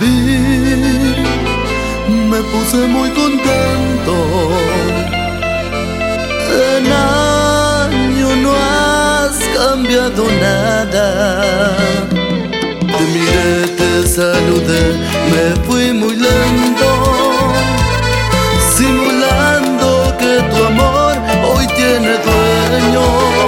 vi, me puse muy contento. En año no has cambiado nada. Te miré, te saludé, me fui muy lento, simulando que tu amor hoy tiene dueño.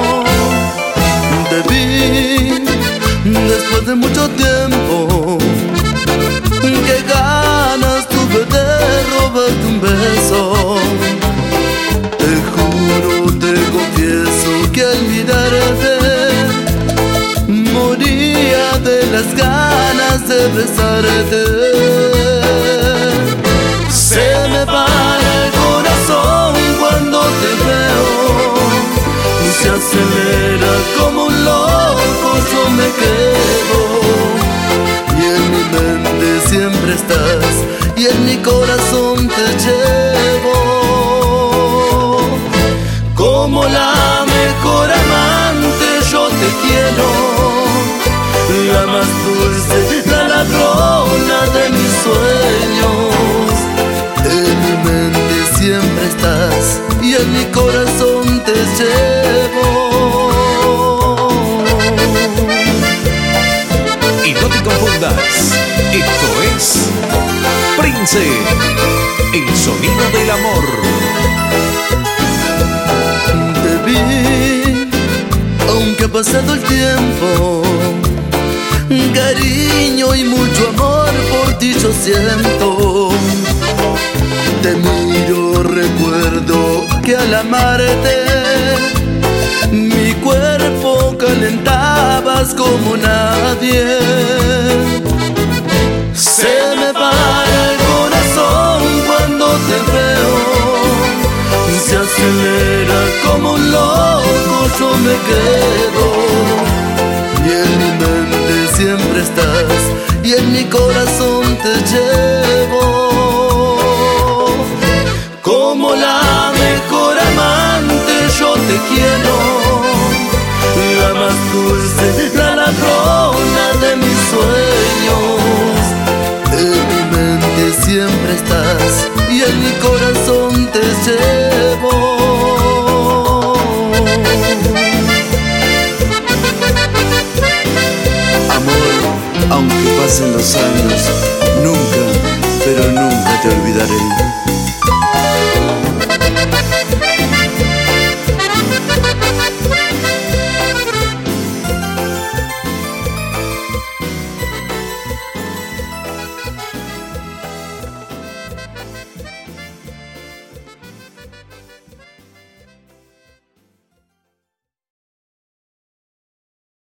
Te vi después de mucho tiempo, qué ganas tuve de robarte un beso. Te juro, te confieso que al mirarte moría de las ganas de besarte. Se me para el corazón cuando te veo, se acelera como un loco, yo me quedo. Y en mi mente siempre estás, y en mi corazón te llevo. Como la mejor amante yo te quiero, la más dulce, la ladrona de mis sueños. En mi mente siempre estás, y en mi corazón te llevo. Y no te confundas, esto es Prince, el sonido del amor. Te vi, aunque ha pasado el tiempo, cariño y mucho amor por ti yo siento. Te miro, recuerdo que al amarte mi cuerpo calentabas como nadie. Se me para el corazón cuando te veo, se acelera como un loco, yo me quedo. Y en mi mente siempre estás, y en mi corazón te llevo. Como la mejor amante yo te quiero, la más dulce, la ladrona de mis sueños. En mi mente siempre estás, y en mi corazón te llevo. Amor, aunque pasen los años, nunca, pero nunca te olvidaré.